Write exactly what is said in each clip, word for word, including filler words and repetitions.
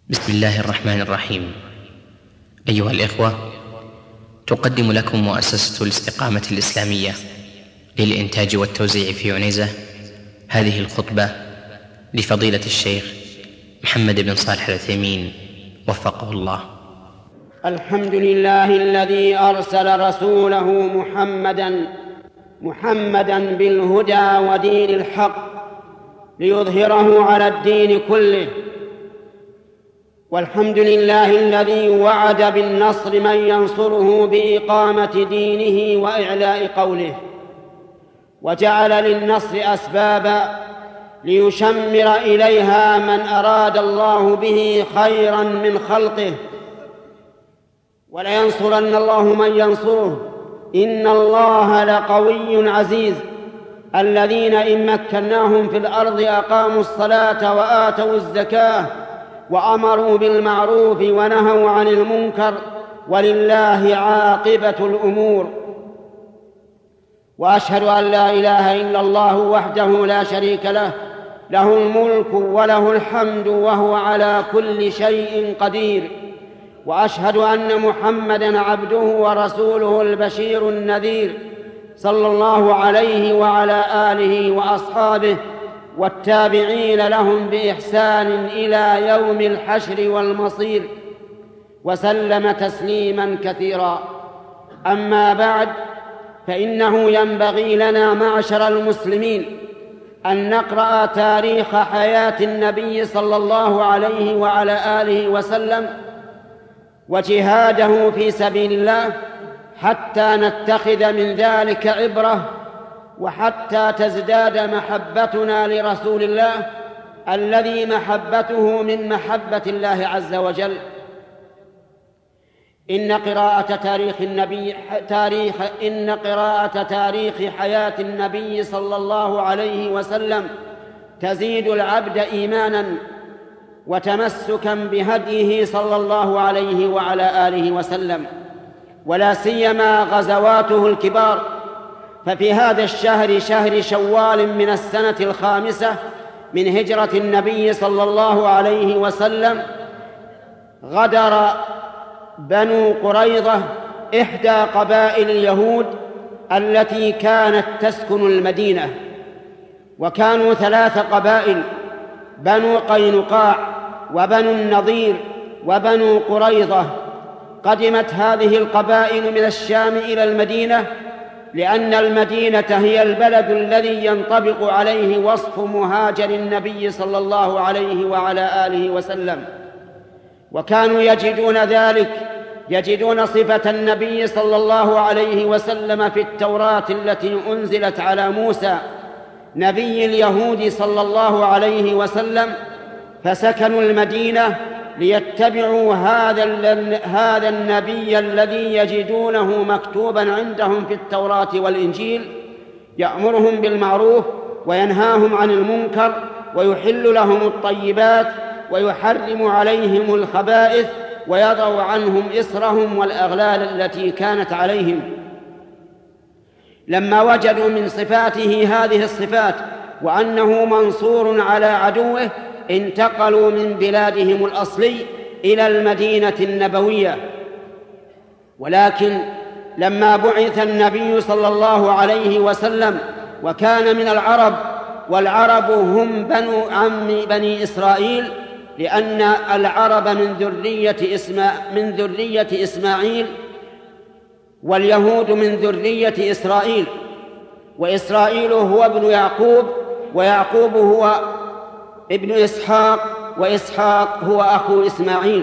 بسم الله الرحمن الرحيم. أيها الإخوة، تقدم لكم مؤسسة الاستقامة الإسلامية للإنتاج والتوزيع في عنيزة هذه الخطبة لفضيلة الشيخ محمد بن صالح العثيمين وفقه الله. الحمد لله الذي أرسل رسوله محمدا محمدا بالهدى ودين الحق ليظهره على الدين كله، والحمد لله الذي وعد بالنصر من ينصره بإقامة دينه وإعلاء قوله، وجعل للنصر أسبابا ليشمر إليها من أراد الله به خيرا من خلقه، ولينصرن الله من ينصره، إن الله لقوي عزيز. الذين إن مكناهم في الأرض أقاموا الصلاة وآتوا الزكاة وأمروا بالمعروف ونهوا عن المنكر، ولله عاقبة الأمور. وأشهد أن لا إله إلا الله وحده لا شريك له، له الملك وله الحمد وهو على كل شيء قدير. وأشهد أن محمدًا عبده ورسوله البشير النذير، صلى الله عليه وعلى آله وأصحابه والتابعين لهم بإحسان إلى يوم الحشر والمصير، وسلم تسليماً كثيراً. أما بعد، فإنه ينبغي لنا معشر المسلمين أن نقرأ تاريخ حياة النبي صلى الله عليه وعلى آله وسلم وجهاده في سبيل الله، حتى نتخذ من ذلك عبرة، وحتى تزداد محبتنا لرسول الله الذي محبته من محبة الله عز وجل. إن قراءة تاريخ النبي تاريخ إن قراءة تاريخ حياة النبي صلى الله عليه وسلم تزيد العبد إيمانا وتمسكا بهديه صلى الله عليه وعلى آله وسلم، ولا سيما غزواته الكبار. ففي هذا الشهر، شهر شوال من السنة الخامسة من هجرة النبي صلى الله عليه وسلم، غدر بنو قريظة إحدى قبائل اليهود التي كانت تسكن المدينة، وكانوا ثلاث قبائل: بنو قينقاع وبنو النضير وبنو قريظة. قدمت هذه القبائل من الشام إلى المدينة، لأن المدينة هي البلد الذي ينطبق عليه وصف مهاجر النبي صلى الله عليه وعلى آله وسلم، وكانوا يجدون ذلك يجدون صفة النبي صلى الله عليه وسلم في التوراة التي أنزلت على موسى نبي اليهود صلى الله عليه وسلم، فسكنوا المدينة ليتبعوا هذا هذا النبي الذي يجدونه مكتوبا عندهم في التوراة والإنجيل، يأمرهم بالمعروف وينهاهم عن المنكر ويحل لهم الطيبات ويحرم عليهم الخبائث ويضع عنهم إصرهم والأغلال التي كانت عليهم. لما وجدوا من صفاته هذه الصفات وأنه منصور على عدوه، انتقلوا من بلادهم الأصلي إلى المدينة النبوية. ولكن لما بعث النبي صلى الله عليه وسلم وكان من العرب، والعرب هم بنو عم بني إسرائيل، لأن العرب من ذرية إسما من ذرية إسماعيل، واليهود من ذرية إسرائيل، وإسرائيل هو ابن يعقوب، ويعقوب هو ابن إسحاق، وإسحاق هو أخو إسماعيل.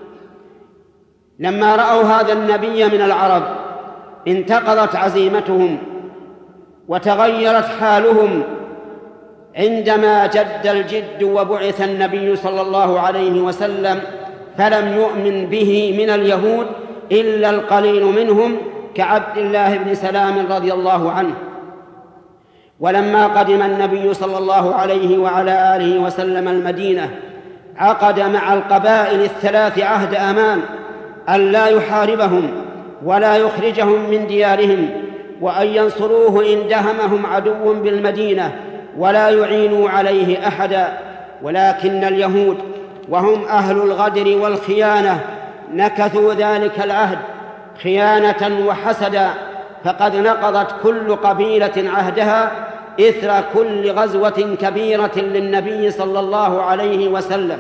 لما رأوا هذا النبي من العرب انتقضت عزيمتهم وتغيرت حالهم عندما جد الجد وبعث النبي صلى الله عليه وسلم، فلم يؤمن به من اليهود إلا القليل منهم كعبد الله بن سلام رضي الله عنه. ولما قدم النبي صلى الله عليه وعلى آله وسلم المدينة، عقد مع القبائل الثلاث عهد أمان أن لا يحاربهم ولا يخرجهم من ديارهم، وأن ينصروه إن دهمهم عدو بالمدينة، ولا يعينوا عليه أحدا. ولكن اليهود وهم أهل الغدر والخيانة نكثوا ذلك العهد خيانة وحسدا، فقد نقضت كل قبيلة عهدها إثر كل غزوة كبيرة للنبي صلى الله عليه وسلم.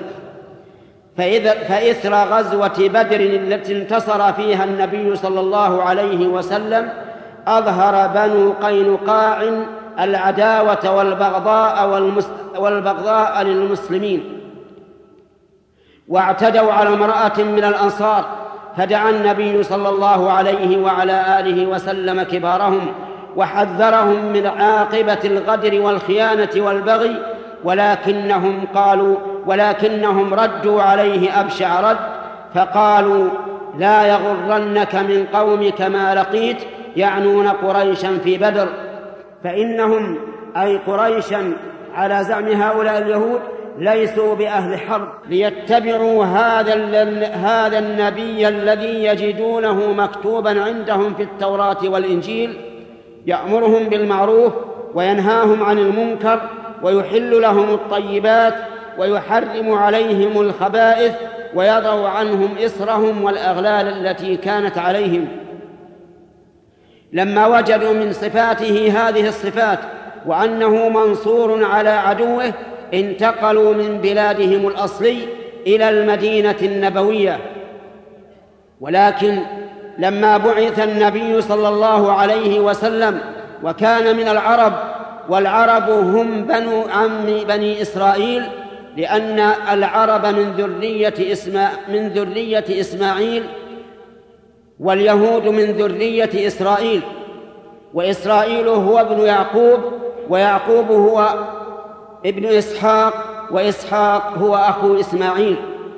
فإثر غزوة بدر التي انتصر فيها النبي صلى الله عليه وسلم أظهر بنو قينقاع العداوة والبغضاء, والبغضاء للمسلمين، واعتدوا على امرأة من الأنصار، فدعا النبي صلى الله عليه وعلى آله وسلم كبارهم وحذرهم من عاقبة الغدر والخيانة والبغي، ولكنهم قالوا ولكنهم ردوا عليه أبشع رد، فقالوا لا يغرنك من قومك ما لقيت، يعنون قريشا في بدر، فإنهم أي قريشا على زعم هؤلاء اليهود ليسوا بأهل حرب، ليتبعوا هذا هذا النبي الذي يجدونه مكتوبا عندهم في التوراة والإنجيل، يأمرهم بالمعروف وينهاهم عن المنكر ويحل لهم الطيبات ويحرم عليهم الخبائث ويضع عنهم إصرهم والأغلال التي كانت عليهم. لما وجدوا من صفاته هذه الصفات وأنه منصور على عدوه انتقلوا من بلادهم الأصلي إلى المدينة النبوية. ولكن لما بعث النبي صلى الله عليه وسلم وكان من العرب، والعرب هم بنو عم بني إسرائيل، لأن العرب من ذرية إسما من ذرية إسماعيل، واليهود من ذرية إسرائيل، وإسرائيل هو ابن يعقوب، ويعقوب هو ابن إسحاق، وإسحاق هو أخو إسماعيل.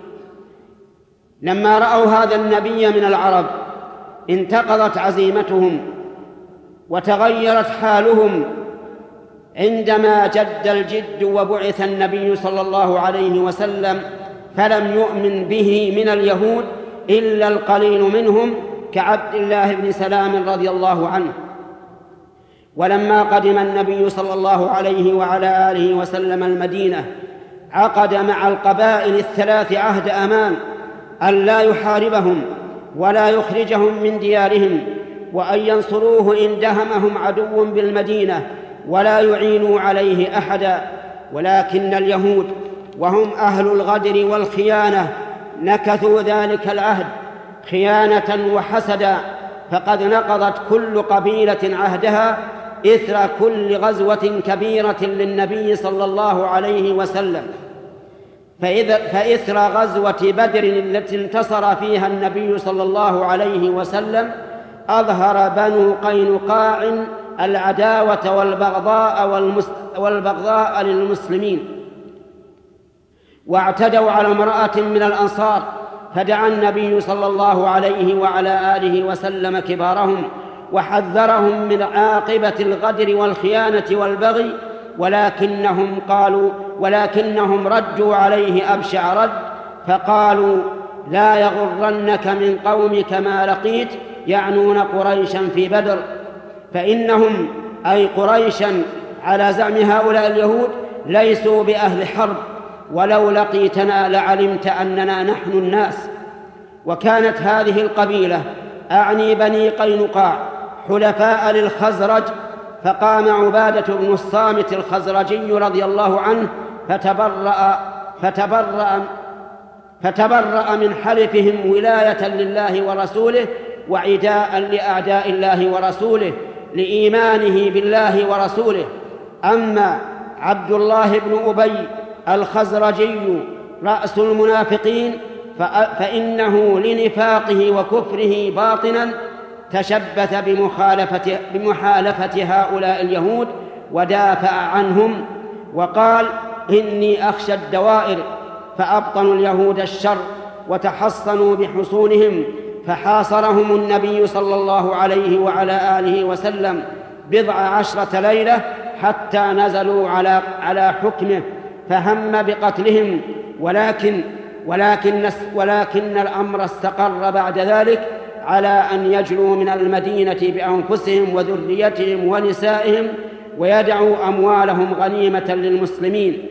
لما رأوا هذا النبي من العرب انتقضت عزيمتهم وتغيرت حالهم عندما جد الجد وبعث النبي صلى الله عليه وسلم، فلم يؤمن به من اليهود إلا القليل منهم كعبد الله بن سلام رضي الله عنه. ولما قدم النبي صلى الله عليه وعلى آله وسلم المدينة عقد مع القبائل الثلاث عهد أمان أن لا يحاربهم ولا يخرجهم من ديارهم، وأن ينصروه إن دهمهم عدو بالمدينة ولا يعينوا عليه أحدا. ولكن اليهود وهم أهل الغدر والخيانة نكثوا ذلك العهد خيانة وحسدا، فقد نقضت كل قبيلة عهدها إثر كل غزوة كبيرة للنبي صلى الله عليه وسلم. فإثر غزوة بدر التي انتصر فيها النبي صلى الله عليه وسلم أظهر بنو قينقاع العداوة والبغضاء, والبغضاء للمسلمين، واعتدوا على امرأة من الأنصار، فدعا النبي صلى الله عليه وعلى آله وسلم كبارهم وحذرهم من عاقبة الغدر والخيانة والبغي، ولكنهم قالوا ولكنهم ردوا عليه أبشع رد، فقالوا لا يغرنك من قومك ما لقيت، يعنون قريشا في بدر، فإنهم أي قريشا على زعم هؤلاء اليهود ليسوا بأهل حرب، ولو لقيتنا لعلمت أننا نحن الناس. وكانت هذه القبيلة أعني بني قينقاع حلفاء للخزرج، فقام عبادة بن الصامت الخزرجي رضي الله عنه فتبرأ, فتبرأ, فتبرأ من حلفهم ولاية لله ورسوله وعداء لأعداء الله ورسوله لإيمانه بالله ورسوله. أما عبد الله بن أبي الخزرجي رأس المنافقين فإنه لنفاقه وكفره باطنا تشبث بمخالفة, بمحالفة هؤلاء اليهود ودافع عنهم، وقال إني أخشى الدوائر، فأبطنوا اليهود الشر وتحصنوا بحصونهم، فحاصرهم النبي صلى الله عليه وعلى آله وسلم بضع عشرة ليلة حتى نزلوا على, على حكمه، فهم بقتلهم، ولكن, ولكن, ولكن الأمر استقر بعد ذلك على أن يجلوا من المدينة بأنفسهم وذريتهم ونسائهم ويدعوا أموالهم غنيمة للمسلمين.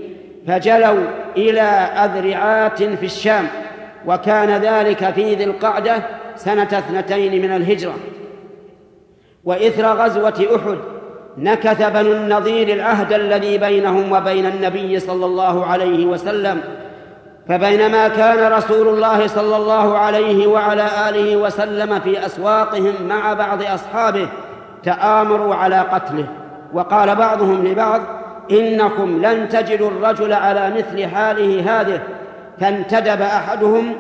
فجلوا إلى أذرعات في الشام، وكان ذلك في ذي القعدة سنة اثنتين من الهجرة. وإثر غزوة أحد نكث بنو النضير العهد الذي بينهم وبين النبي صلى الله عليه وسلم، فبينما كان رسول الله صلى الله عليه وعلى آله وسلم في أسواقهم مع بعض أصحابه تآمروا على قتله، وقال بعضهم لبعض: إنكم لن تجدوا الرجل على مثل حاله هذه. فانتدب أحدهم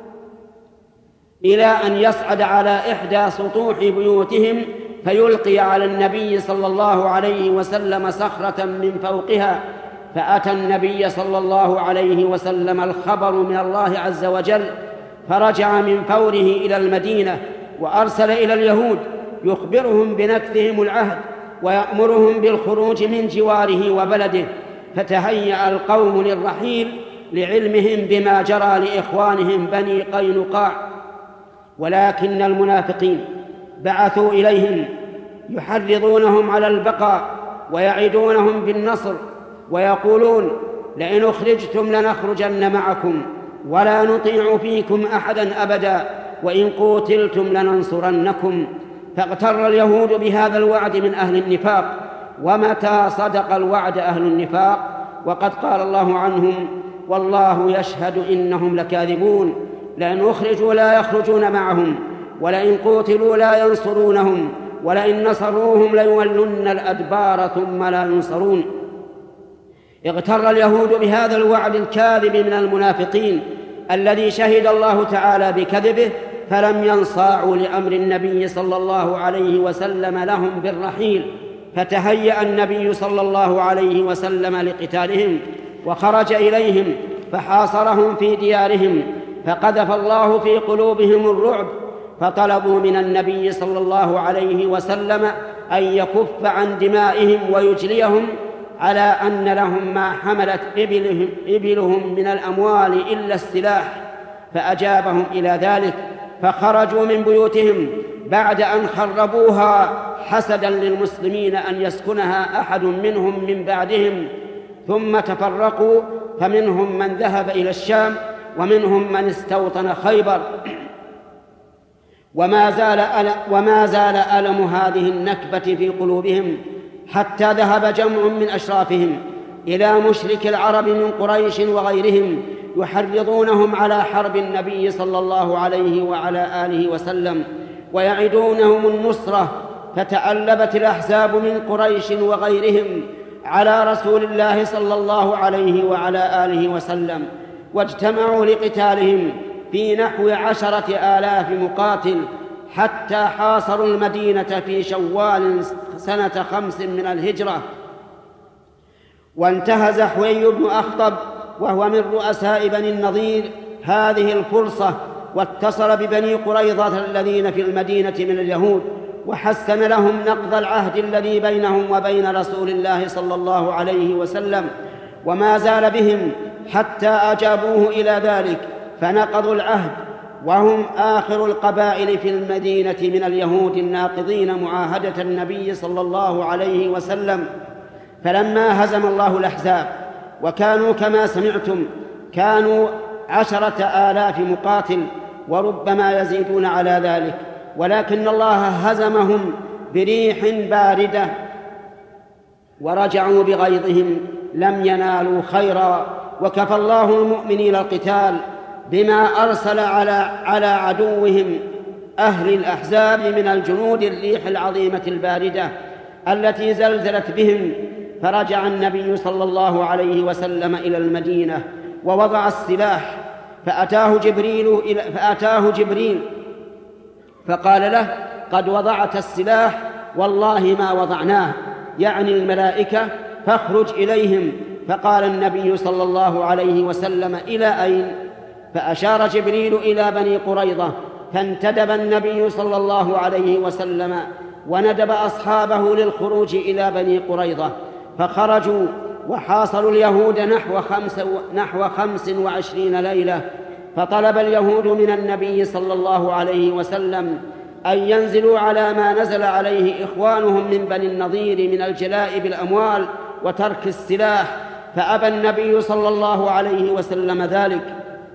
إلى أن يصعد على إحدى سطوح بيوتهم فيلقي على النبي صلى الله عليه وسلم صخرة من فوقها، فأتى النبي صلى الله عليه وسلم الخبر من الله عز وجل، فرجع من فوره إلى المدينة وأرسل إلى اليهود يخبرهم بنكثهم العهد ويأمرهم بالخروج من جواره وبلده. فتهيأ القوم للرحيل لعلمهم بما جرى لإخوانهم بني قينقاع، ولكن المنافقين بعثوا إليهم يحرضونهم على البقاء ويعدونهم بالنصر، ويقولون: لئن أخرجتم لنخرجن معكم ولا نطيع فيكم أحدا أبدا، وإن قوتلتم لننصرنكم. فاغتر اليهود بهذا الوعد من أهل النفاق، ومتى صدق الوعد أهل النفاق وقد قال الله عنهم: والله يشهد إنهم لكاذبون، لئن أخرجوا لا يخرجون معهم، ولئن قوتلوا لا ينصرونهم، ولئن نصروهم ليولن الأدبار ثم لا ينصرون. اغتر اليهود بهذا الوعد الكاذب من المنافقين الذي شهد الله تعالى بكذبه، فلم ينصاعوا لأمر النبي صلى الله عليه وسلم لهم بالرحيل. فتهيأ النبي صلى الله عليه وسلم لقتالهم، وخرج إليهم فحاصرهم في ديارهم، فقذف الله في قلوبهم الرعب، فطلبوا من النبي صلى الله عليه وسلم أن يكف عن دمائهم ويجليهم، على أن لهم ما حملت إبلهم, إبلهم من الأموال إلا السلاح. فأجابهم إلى ذلك، فخرجوا من بيوتهم بعد أن خربوها حسدا للمسلمين أن يسكنها أحد منهم من بعدهم، ثم تفرقوا، فمنهم من ذهب إلى الشام ومنهم من استوطن خيبر. وما زال ألم, وما زال ألم هذه النكبة في قلوبهم حتى ذهب جمع من أشرافهم إلى مشرك العرب من قريش وغيرهم يحرضونهم على حرب النبي صلى الله عليه وعلى آله وسلم ويعدونهم النصرة. فتألبت الأحزاب من قريش وغيرهم على رسول الله صلى الله عليه وعلى آله وسلم، واجتمعوا لقتالهم في نحو عشرة آلاف مقاتل، حتى حاصروا المدينة في شوال سنة خمس من الهجرة. وانتهز حوي بن أخطب وهو من رؤساء بني النضير هذه الفرصة، واتصل ببني قريظة الذين في المدينة من اليهود، وحسن لهم نقض العهد الذي بينهم وبين رسول الله صلى الله عليه وسلم، وما زال بهم حتى أجابوه إلى ذلك فنقضوا العهد، وهم آخر القبائل في المدينة من اليهود الناقضين معاهدة النبي صلى الله عليه وسلم. فلما هزم الله الأحزاب وكانوا كما سمعتم كانوا عشرة آلاف مقاتل وربما يزيدون على ذلك، ولكن الله هزمهم بريح باردة ورجعوا بغيظهم لم ينالوا خيرا. وكفى الله المؤمنين القتال بما أرسل على على عدوهم أهل الأحزاب من الجنود الريح العظيمة الباردة التي زلزلت بهم. فرجع النبي صلى الله عليه وسلم إلى المدينة ووضع السلاح، فأتاه جبريل فأتاه جبريل فقال له: قد وضعت السلاح والله ما وضعناه، يعني الملائكة، فاخرج إليهم. فقال النبي صلى الله عليه وسلم: إلى أين؟ فأشار جبريل إلى بني قريظة، فانتدب النبي صلى الله عليه وسلم وندب أصحابه للخروج إلى بني قريظة، فخرجوا وحاصروا اليهود نحو خمس, نحو خمس وعشرين ليلة. فطلب اليهود من النبي صلى الله عليه وسلم أن ينزلوا على ما نزل عليه إخوانهم من بني النضير من الجلاء بالأموال وترك السلاح، فأبى النبي صلى الله عليه وسلم ذلك،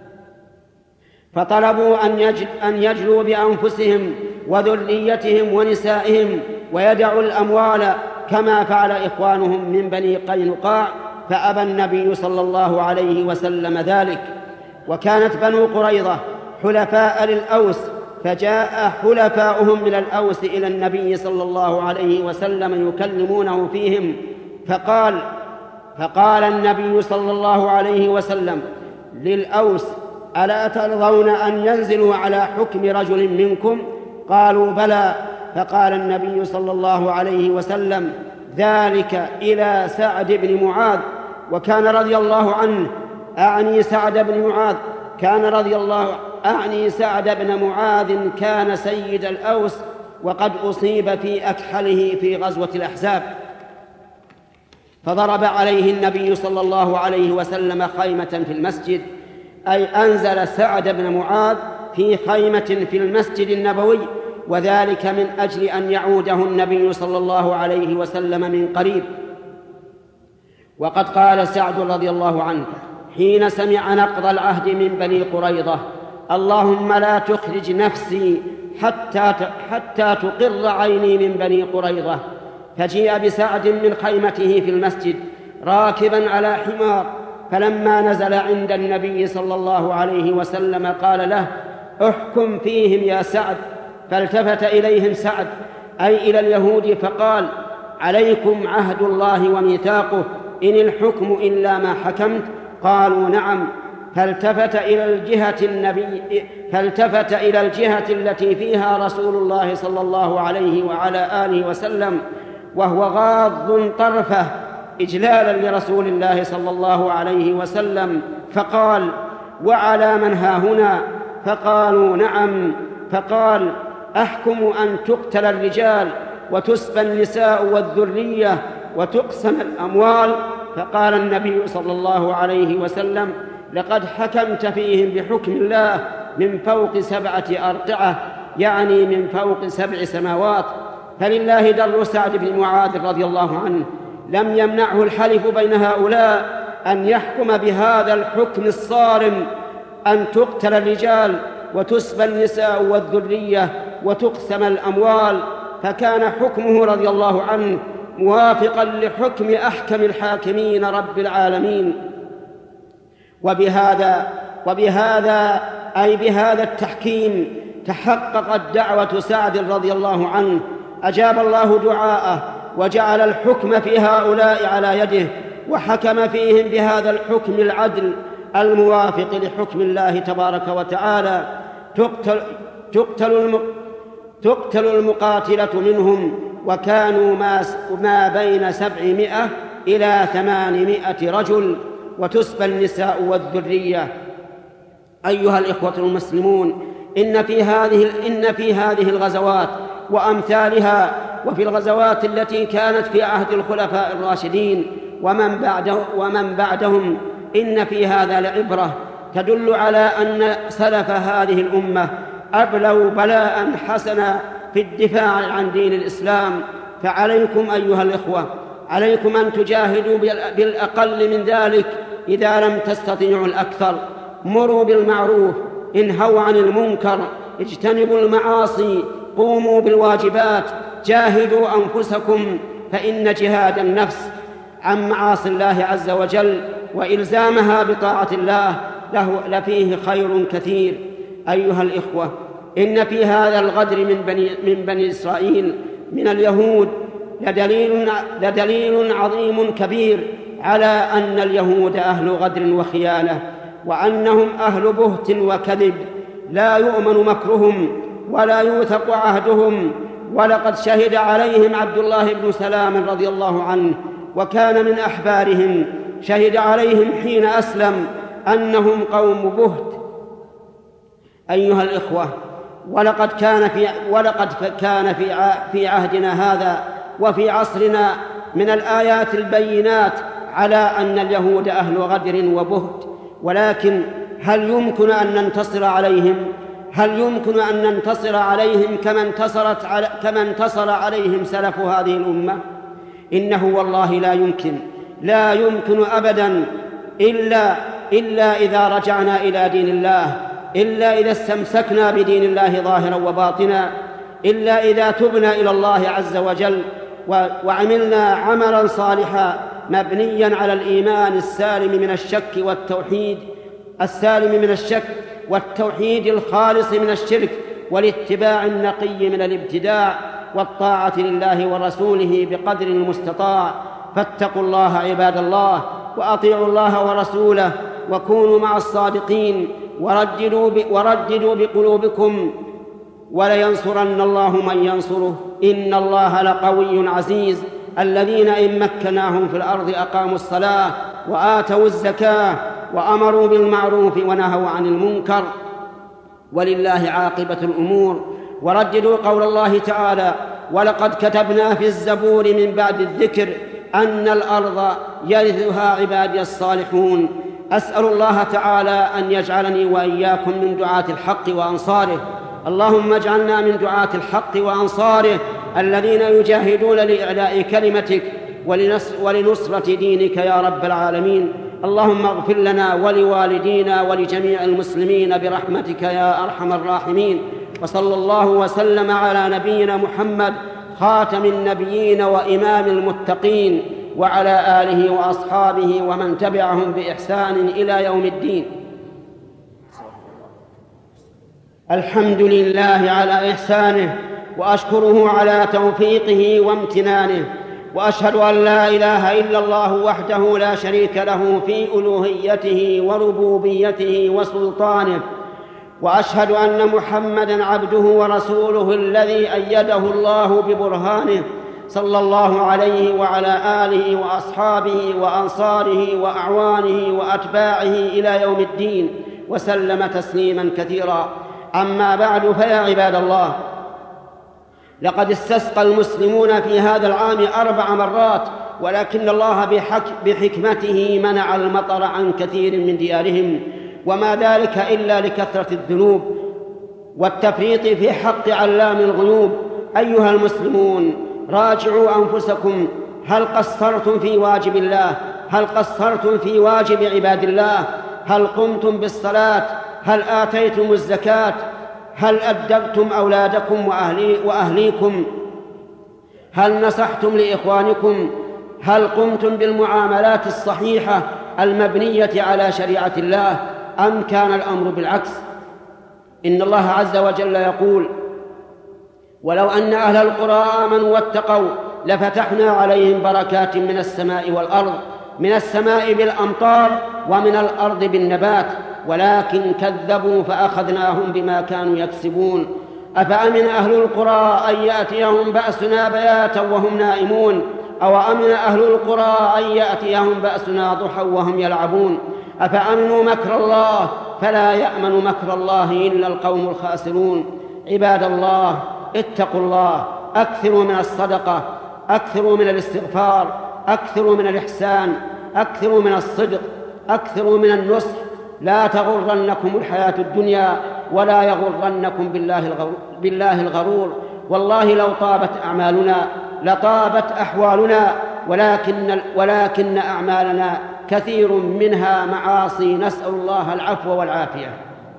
فطلبوا أن يجلوا بأنفسهم وذريتهم ونسائهم ويدعوا الأموال كما فعل إخوانهم من بني قينقاع، فأبى النبي صلى الله عليه وسلم ذلك. وكانت بنو قريظة حلفاء للأوس، فجاء حلفاؤهم من الأوس إلى النبي صلى الله عليه وسلم يكلمونه فيهم، فقال فقال النبي صلى الله عليه وسلم للأوس: ألا ترضون أن ينزلوا على حكم رجل منكم؟ قالوا: بلى. فقال النبي صلى الله عليه وسلم: ذلك إلى سعد بن معاذ. وكان رضي الله عنه أعني سعد بن معاذ كان رضي الله أعني سعد بن معاذ كان سيد الأوس، وقد أصيب في أكحله في غزوة الأحزاب، فضرب عليه النبي صلى الله عليه وسلم خيمة في المسجد، أي أنزل سعد بن معاذ في خيمة في المسجد النبوي، وذلك من أجل أن يعوده النبي صلى الله عليه وسلم من قريب. وقد قال سعد رضي الله عنه حين سمع نقض العهد من بني قريظة: اللهم لا تخرج نفسي حتى حتى تقر عيني من بني قريظة. فجيء بسعد من خيمته في المسجد راكبا على حمار، فلما نزل عند النبي صلى الله عليه وسلم قال له: احكم فيهم يا سعد. فالتفت إليهم سعد أي إلى اليهود فقال: عليكم عهد الله وميثاقه، إن الحكم إلا ما حكمت. قالوا: نعم. فالتفت إلى الجهة النبي فالتفت إلى الجهة التي فيها رسول الله صلى الله عليه وعلى آله وسلم وهو غاض طرفه إجلالا لرسول الله صلى الله عليه وسلم، فقال: وعلى من هاهنا؟ فقالوا: نعم. فقال: أحكم أن تقتل الرجال وتسبى النساء والذرية وتقسم الأموال. فقال النبي صلى الله عليه وسلم: لقد حكمت فيهم بحكم الله من فوق سبعة أرقعة، يعني من فوق سبع سماوات. فلله در سعد بن معاذ رضي الله عنه، لم يمنعه الحلف بين هؤلاء أن يحكم بهذا الحكم الصارم، أن تقتل الرجال وتسبى النساء والذرية وتقسم الأموال، فكان حكمه رضي الله عنه موافقا لحكم أحكم الحاكمين رب العالمين. وبهذا وبهذا أي بهذا التحكيم تحققت دعوة سعد رضي الله عنه، أجاب الله دعاءه وجعل الحكم في هؤلاء على يده، وحكم فيهم بهذا الحكم العدل الموافق لحكم الله تبارك وتعالى. تقتل, تقتل, الم... تقتل المقاتلة منهم، وكانوا ما, ما بين سبعمائة إلى ثمانمائة رجل، وتسبى النساء والذرية. أيها الإخوة المسلمون، إن في هذه إن في هذه الغزوات وأمثالها، وفي الغزوات التي كانت في عهد الخلفاء الراشدين ومن بعده ومن بعدهم، إن في هذا لعبرة تدل على أن سلف هذه الأمة أبلوا بلاء حسنا في الدفاع عن دين الإسلام. فعليكم أيها الإخوة، عليكم أن تجاهدوا بالأقل من ذلك إذا لم تستطيعوا الأكثر. مروا بالمعروف، انهوا عن المنكر، اجتنبوا المعاصي، قوموا بالواجبات، جاهدوا أنفسكم، فإن جهاد النفس عن معاصي الله عز وجل وإلزامها بطاعة الله له لفيه خير كثير. أيها الإخوة، إن في هذا الغدر من بني, من بني إسرائيل من اليهود لدليل, لدليل عظيم كبير على أن اليهود أهل غدر وخيانة، وأنهم أهل بهت وكذب، لا يؤمن مكرهم ولا يوثق عهدهم. ولقد شهد عليهم عبد الله بن سلام رضي الله عنه، وكان من أحبارهم، شهد عليهم حين أسلم أنهم قوم بهت. أيها الإخوة، ولقد كان في ولقد كان في في عهدنا هذا وفي عصرنا من الآيات البينات على أن اليهود أهل غدر وبهت، ولكن هل يمكن أن ننتصر عليهم؟ هل يمكن أن ننتصر عليهم كما انتصرت على كما انتصر عليهم سلف هذه الأمة؟ إنه والله لا يمكن. لا يمكن أبدا إلا, إلا إذا رجعنا إلى دين الله، إلا إذا استمسكنا بدين الله ظاهرا وباطنا، إلا إذا تبنا إلى الله عز وجل وعملنا عملا صالحا مبنيا على الإيمان السالم من الشك والتوحيد السالم من الشك والتوحيد الخالص من الشرك، والاتباع النقي من الابتداع، والطاعة لله ورسوله بقدر المستطاع. فاتقوا الله عباد الله، وأطيعوا الله ورسوله، وكونوا مع الصادقين، ورددوا, ورددوا بقلوبكم، ولينصرن الله من ينصره، إن الله لقوي عزيز. الذين إن مكناهم في الأرض أقاموا الصلاة وآتوا الزكاة وأمروا بالمعروف ونهوا عن المنكر، ولله عاقبة الأمور. ورددوا قول الله تعالى: ولقد كتبنا في الزبور من بعد الذكر أن الأرض يرثها عبادي الصالحون. أسأل الله تعالى أن يجعلني وإياكم من دعاة الحق وأنصاره. اللهم اجعلنا من دعاة الحق وأنصاره الذين يجاهدون لإعلاء كلمتك ولنصرة دينك يا رب العالمين. اللهم اغفر لنا ولوالدينا ولجميع المسلمين برحمتك يا أرحم الراحمين. وصلى الله وسلم على نبينا محمد خاتم النبيين وإمام المتقين، وعلى آله وأصحابه ومن تبعهم بإحسان إلى يوم الدين. الحمد لله على إحسانه، وأشكره على توفيقه وامتنانه، وأشهد أن لا إله إلا الله وحده لا شريك له في ألوهيته وربوبيته وسلطانه، وأشهد أن محمدًا عبده ورسوله الذي أيده الله ببرهانه، صلى الله عليه وعلى آله وأصحابه وأنصاره وأعوانه وأتباعه إلى يوم الدين، وسلم تسليماً كثيراً. أما بعد، فيا عباد الله، لقد استسقى المسلمون في هذا العام أربع مرات، ولكن الله بحكمته منع المطر عن كثير من ديارهم، وما ذلك إلا لكثرة الذنوب والتفريط في حق علام الغيوب. أيها المسلمون، راجعوا أنفسكم، هل قصرتم في واجب الله؟ هل قصرتم في واجب عباد الله؟ هل قمتم بالصلاة؟ هل آتيتم الزكاة؟ هل أدبتم أولادكم وأهلي وأهليكم؟ هل نصحتم لإخوانكم؟ هل قمتم بالمعاملات الصحيحة المبنية على شريعة الله، أم كان الأمر بالعكس؟ إن الله عز وجل يقول: ولو أن أهل القرى آمنوا واتقوا لفتحنا عليهم بركات من السماء والأرض، من السماء بالأمطار ومن الأرض بالنبات، ولكن كذبوا فأخذناهم بما كانوا يكسبون. أفأمن أهل القرى أن يأتيهم بأسنا بياتا وهم نائمون، أو أمن أهل القرى أن يأتيهم بأسنا ضحى وهم يلعبون. أفأمنوا مكر الله فلا يأمن مكر الله إلا القوم الخاسرون. عباد الله، اتقوا الله، أكثروا من الصدقة، أكثروا من الاستغفار، أكثروا من الإحسان، أكثروا من الصدق، أكثروا من النصح. لا تغرنكم الحياة الدنيا، ولا يغرنكم بالله بالله الغرور. والله لو طابت أعمالنا لطابت أحوالنا، ولكن, ولكن أعمالنا كثير منها معاصي، نسأل الله العفو والعافية.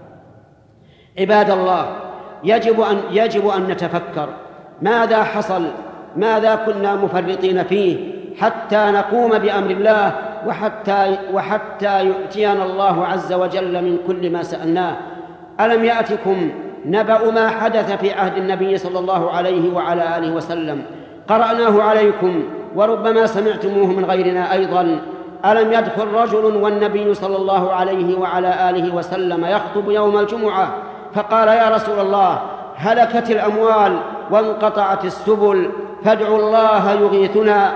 عباد الله، يجب أن, يجب أن نتفكر ماذا حصل، ماذا كنا مفرطين فيه حتى نقوم بأمر الله، وحتى, وحتى يؤتينا الله عز وجل من كل ما سألناه. ألم يأتكم نبأ ما حدث في عهد النبي صلى الله عليه وعلى آله وسلم؟ قرأناه عليكم وربما سمعتموه من غيرنا أيضا. ألم يدخل رجل والنبي صلى الله عليه وعلى آله وسلم يخطب يوم الجمعة فقال: يا رسول الله، هلكت الأموال وانقطعت السبل، فادعوا الله يغيثنا.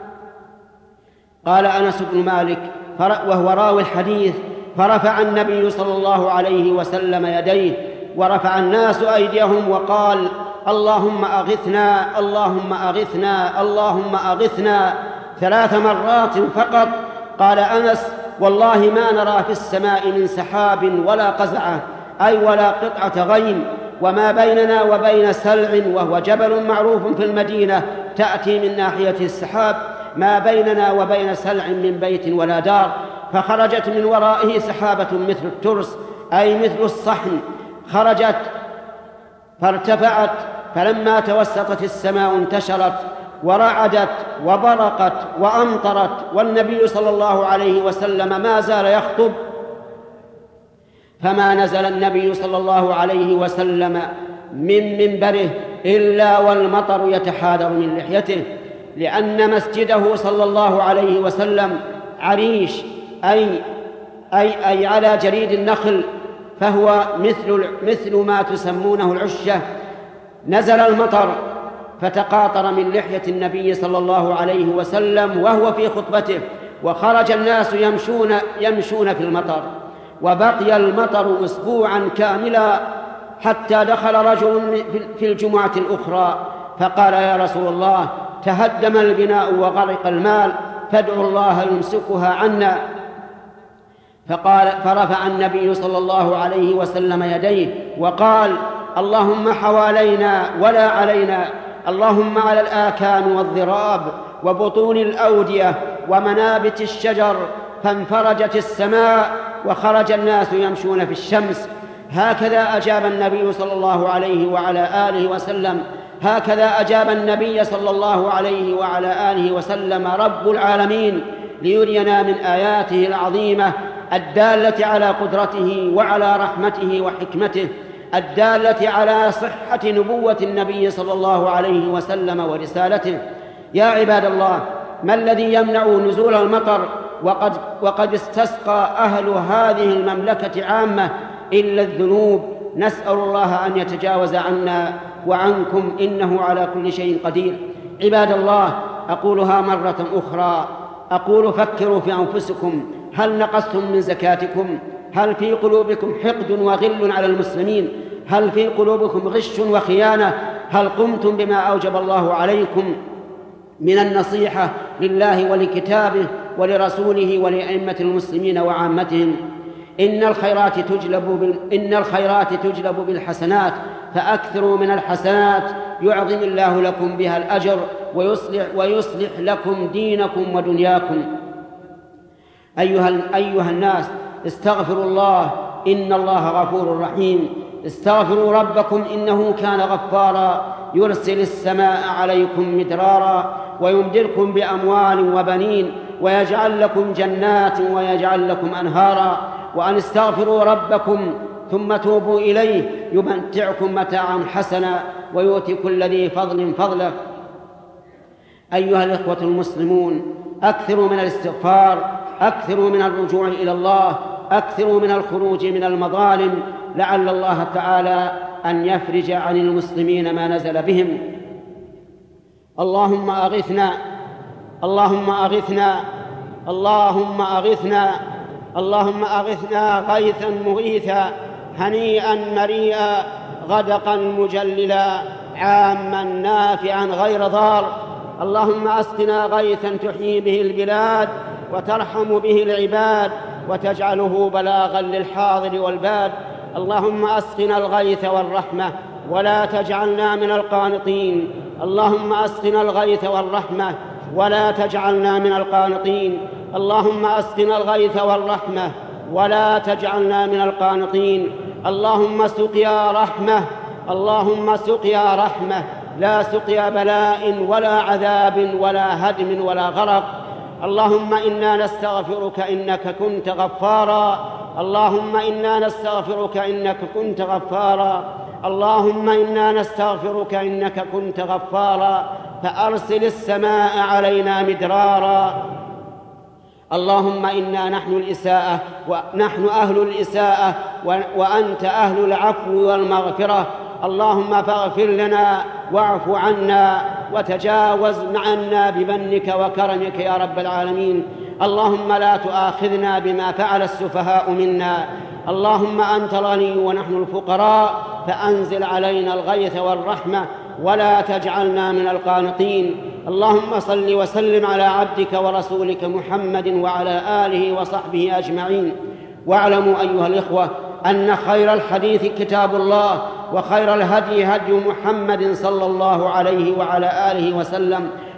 قال أنس بن مالك وهو راوي الحديث: فرفع النبي صلى الله عليه وسلم يديه، ورفع الناس أيديهم، وقال: اللهم أغثنا، اللهم أغثنا، اللهم أغثنا، ثلاث مرات فقط. قال أنس: والله ما نرى في السماء من سحاب ولا قزعة، أي ولا قطعة غيم، وما بيننا وبين سلع وهو جبل معروف في المدينة تأتي من ناحية السحاب، ما بيننا وبين سلع من بيت ولا دار. فخرجت من ورائه سحابة مثل الترس أي مثل الصحن، خرجت فارتفعت، فلما توسطت السماء انتشرت ورعدت وبرقت وأمطرت، والنبي صلى الله عليه وسلم ما زال يخطب، فما نزل النبي صلى الله عليه وسلم من منبره إلا والمطر يتحادر من لحيته، لأن مسجده صلى الله عليه وسلم عريش أي, أي, أي على جريد النخل، فهو مثل, مثل ما تسمونه العشة. نزل المطر فتقاطر من لحية النبي صلى الله عليه وسلم وهو في خطبته، وخرج الناس يمشون, يمشون في المطر، وبقي المطر أسبوعا كاملا حتى دخل رجل في الجمعة الأخرى فقال: يا رسول الله، تهدم البناء وغرق المال، فادعوا الله يمسكها عنا. فقال فرفع النبي صلى الله عليه وسلم يديه وقال: اللهم حوالينا ولا علينا، اللهم على الآكام والضراب وبطون الأودية ومنابت الشجر. فانفرجت السماء وخرج الناس يمشون في الشمس. هكذا أجاب النبي صلى الله عليه وعلى آله وسلم هكذا أجاب النبي صلى الله عليه وعلى آله وسلم رب العالمين ليرينا من آياته العظيمة الدالة على قدرته وعلى رحمته وحكمته، الدالة على صحة نبوة النبي صلى الله عليه وسلم ورسالته. يا عباد الله، ما الذي يمنع نزول المطر وقد, وقد استسقى أهل هذه المملكة عامة إلا الذنوب؟ نسأل الله أن يتجاوز عنا وعنكم، إنه على كل شيء قدير. عباد الله، أقولها مرة أخرى، أقول: فكروا في أنفسكم، هل نقصتم من زكاتكم؟ هل في قلوبكم حقد وغل على المسلمين؟ هل في قلوبكم غش وخيانة؟ هل قمتم بما أوجب الله عليكم من النصيحة لله ولكتابه ولرسوله ولأئمة المسلمين وعامتهم؟ إن الخيرات تجلب بال... إن الخيرات تجلب بالحسنات، فأكثروا من الحسنات يعظم الله لكم بها الأجر ويصلح, ويصلح لكم دينكم ودنياكم. أيها, أيها الناس، استغفروا الله، إن الله غفور رحيم. استغفروا ربكم إنه كان غفارا، يرسل السماء عليكم مدرارا ويمدركم بأموال وبنين ويجعل لكم جنات ويجعل لكم أنهارا. وأن استغفروا ربكم ثم توبوا إليه يمتعكم متاعا حسنا ويؤتي كل ذي فضل فضله. أيها الإخوة المسلمون، أكثروا من الاستغفار، أكثروا من الرجوع إلى الله، أكثروا من الخروج من المظالم، لعل الله تعالى أن يفرج عن المسلمين ما نزل بهم. اللهم أغثنا، اللهم أغثنا، اللهم أغثنا، اللهم أغثنا غيثا مغيثا، هنيئا مريئا، غدقا مجللا، عاما نافعا غير ضار. اللهم أسقنا غيثا تحيي به البلاد وترحم به العباد وتجعله بلاغا للحاضر والباد. اللهم أسقنا الغيث والرحمة ولا تجعلنا من القانطين. اللهم أسقنا الغيث والرحمة ولا تجعلنا من القانطين. اللهم أسقنا الغيث والرحمة ولا تجعلنا من القانطين. اللهم سقيا رحمة، اللهم سقيا رحمة، لا سقيا بلاء ولا عذاب ولا هدم ولا غرق. اللهم إنا نستغفرك إنك كنت غفارا، اللهم إنا نستغفرك إنك كنت غفارا، اللهم إنا نستغفرك إنك كنت غفارا، فأرسل السماء علينا مدرارا. اللهم إنا نحن الإساءة ونحن أهل الإساءة وأنت أهل العفو والمغفرة. اللهم فاغفر لنا واعف عنا وتجاوز عنا بمنك وكرمك يا رب العالمين. اللهم لا تؤاخذنا بما فعل السفهاء منا. اللهم أنت الغني ونحن الفقراء، فأنزل علينا الغيث والرحمة ولا تجعلنا من القانطين. اللهم صل وسلم على عبدك ورسولك محمد وعلى آله وصحبه أجمعين. واعلموا أيها الإخوة أن خير الحديث كتاب الله، وخير الهدي هدي محمد صلى الله عليه وعلى آله وسلم،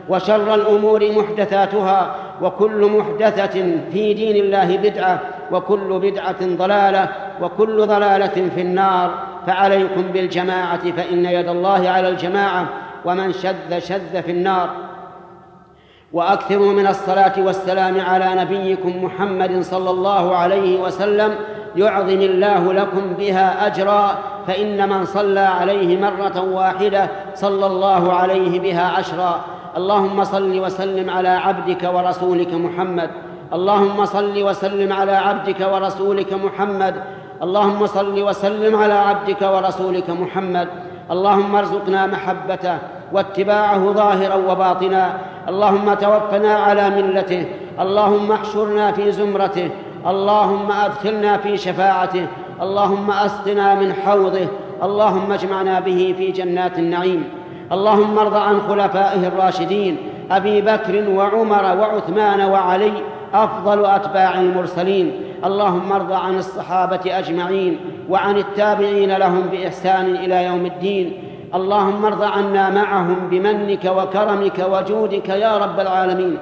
وشر الأمور محدثاتها وكل محدثة في دين الله بدعة وكل بدعة ضلالة وكل ضلالة في النار. فعليكم بالجماعة فإن يد الله على الجماعة ومن شذ شذ في النار. وأكثروا من الصلاة والسلام على نبيكم محمد صلى الله عليه وسلم يعظم الله لكم بها أجرا، فإن من صلى عليه مرة واحدة صلى الله عليه بها عشرا. اللهم صل وسلم على عبدك ورسولك محمد. اللهم صل وسلم على عبدك ورسولك محمد. اللهم صل وسلم على عبدك ورسولك محمد. اللهم ارزقنا محبته واتباعه ظاهرا وباطنا. اللهم توفنا على ملته. اللهم احشرنا في زمرته. اللهم أدخلنا في شفاعته. اللهم أسقنا من حوضه. اللهم اجمعنا به في جنات النعيم. اللهم ارض عن خلفائه الراشدين أبي بكر وعمر وعثمان وعلي أفضل أتباع المرسلين. اللهم ارض عن الصحابة أجمعين وعن التابعين لهم بإحسان إلى يوم الدين. اللهم ارض عنا معهم بمنك وكرمك وجودك يا رب العالمين.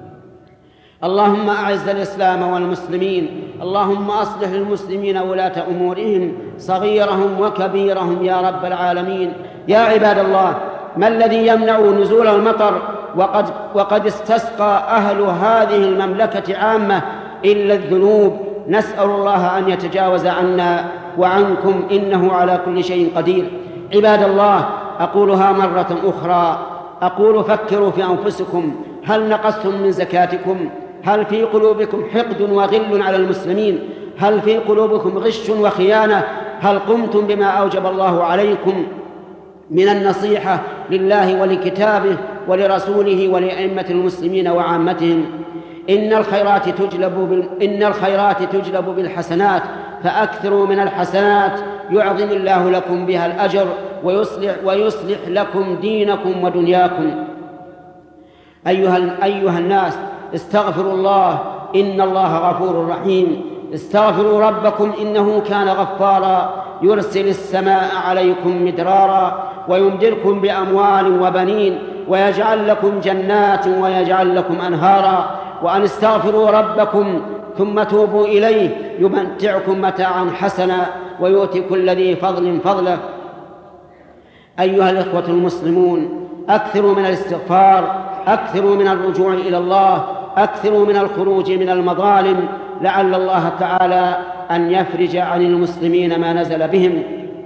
اللهم أعز الإسلام والمسلمين. اللهم أصلح للمسلمين ولاة أمورهم صغيرهم وكبيرهم يا رب العالمين. يا عباد الله، ما الذي يمنع نزول المطر وقد, وقد استسقى أهل هذه المملكة عامة إلا الذنوب؟ نسأل الله أن يتجاوز عنا وعنكم إنه على كل شيء قدير. عباد الله، أقولها مرة أخرى، أقول فكروا في أنفسكم، هل نقصتم من زكاتكم؟ هل في قلوبكم حقد وغل على المسلمين؟ هل في قلوبكم غش وخيانة؟ هل قمتم بما أوجب الله عليكم من النصيحة لله ولكتابه ولرسوله ولأئمة المسلمين وعامتهم؟ إن الخيرات تجلب بال... إن الخيرات تجلب بالحسنات، فأكثروا من الحسنات يعظم الله لكم بها الأجر ويصلح, ويصلح لكم دينكم ودنياكم. أيها, أيها الناس، استغفروا الله إن الله غفور رحيم. استغفروا ربكم إنه كان غفارا، يرسل السماء عليكم مدرارا ويمدركم بأموال وبنين ويجعل لكم جنات ويجعل لكم أنهارا. وأن استغفروا ربكم ثم توبوا إليه يمتعكم متاعا حسنا ويؤتي كل ذي فضل فضله. أيها الإخوة المسلمون، أكثروا من الاستغفار، أكثروا من الرجوع إلى الله، أكثروا من الخروج من المظالم، لعل الله تعالى أن يفرج عن المسلمين ما نزل بهم.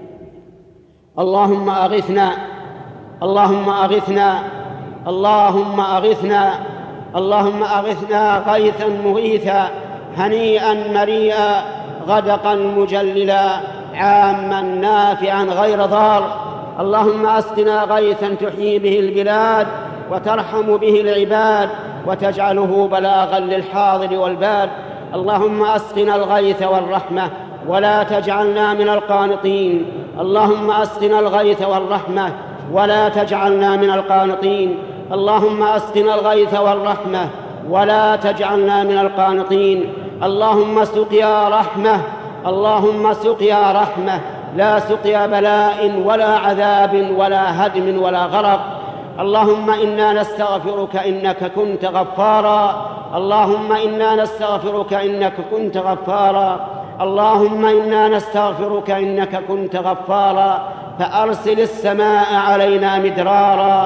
اللهم أغثنا، اللهم أغثنا، اللهم أغثنا، اللهم أغثنا غيثا مغيثا هنيئا مريئا غدقا مجللا عاما نافعا غير ضار. اللهم أسقنا غيثا تحيي به البلاد وترحم به العباد وتجعله بلاغا للحاضر والباد. اللهم أسقنا الغيث والرحمة ولا تجعلنا من القانطين. اللهم أسقنا الغيث والرحمة ولا تجعلنا من القانطين. اللهم أسقنا الغيث والرحمة ولا تجعلنا من القانطين. اللهم سقيا رحمة، اللهم سقيا رحمة، لا سقيا بلاء ولا عذاب ولا هدم ولا غرق. اللهم إنا نستغفرك إنك كنت غفارا. اللهم إنا نستغفرك إنك كنت غفارا. اللهم إنا نستغفرك إنك كنت غفارا فأرسل السماء علينا مدرارا.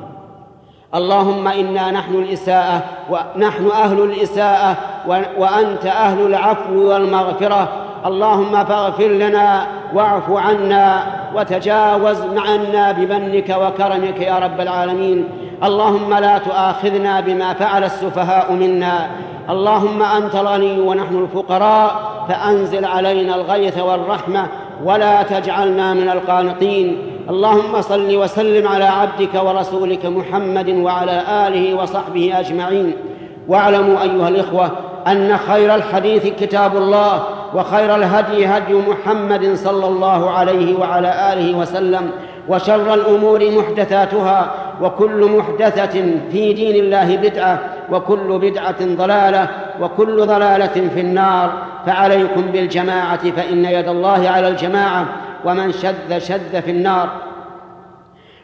اللهم إنا نحن الإساءة ونحن أهل الإساءة وأنت أهل العفو والمغفرة. اللهم فاغفر لنا واعف عنا وتجاوز عنا بمنك وكرمك يا رب العالمين. اللهم لا تؤاخذنا بما فعل السفهاء منا. اللهم أنت الغني ونحن الفقراء، فأنزل علينا الغيث والرحمة ولا تجعلنا من القانطين. اللهم صل وسلم على عبدك ورسولك محمد وعلى آله وصحبه أجمعين. واعلموا أيها الإخوة أن خير الحديث كتاب الله، وخير الهدي هدي محمد صلى الله عليه وعلى آله وسلم، وشر الأمور محدثاتها، وكل محدثة في دين الله بدعة، وكل بدعة ضلالة، وكل ضلالة في النار. فعليكم بالجماعة فإن يد الله على الجماعة، ومن شذ شذ في النار.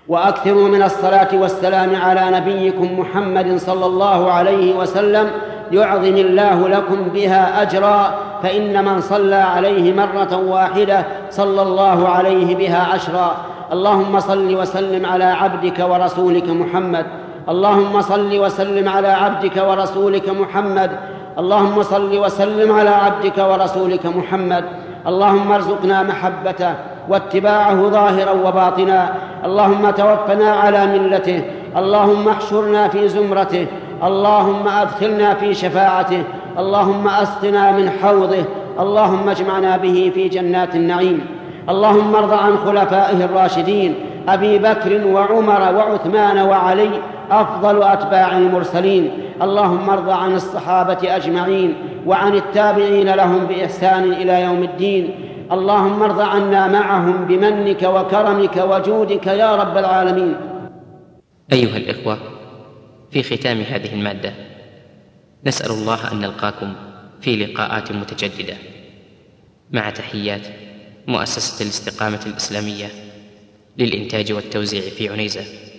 وأكثروا من الصلاة والسلام على نبيكم محمد صلى الله عليه وسلم يعظم الله لكم بها أجرا، فإن من صلى عليه مرة واحدة صلى الله عليه بها عشرا. اللهم صل وسلم على عبدك ورسولك محمد. اللهم صل وسلم على عبدك ورسولك محمد. اللهم صل وسلم على عبدك ورسولك محمد. اللهم ارزقنا محبته واتباعه ظاهرا وباطنا. اللهم توفنا على ملته. اللهم احشرنا في زمرته. اللهم أدخلنا في شفاعته. اللهم أسقنا من حوضه. اللهم اجمعنا به في جنات النعيم. اللهم ارض عن خلفائه الراشدين أبي بكر وعمر وعثمان وعلي أفضل أتباع المرسلين. اللهم ارض عن الصحابة أجمعين وعن التابعين لهم بإحسان إلى يوم الدين. اللهم ارض عنا معهم بمنك وكرمك وجودك يا رب العالمين. أيها الإخوة، في ختام هذه المادة نسأل الله أن نلقاكم في لقاءات متجددة، مع تحيات مؤسسة الاستقامة الإسلامية للإنتاج والتوزيع في عنيزة.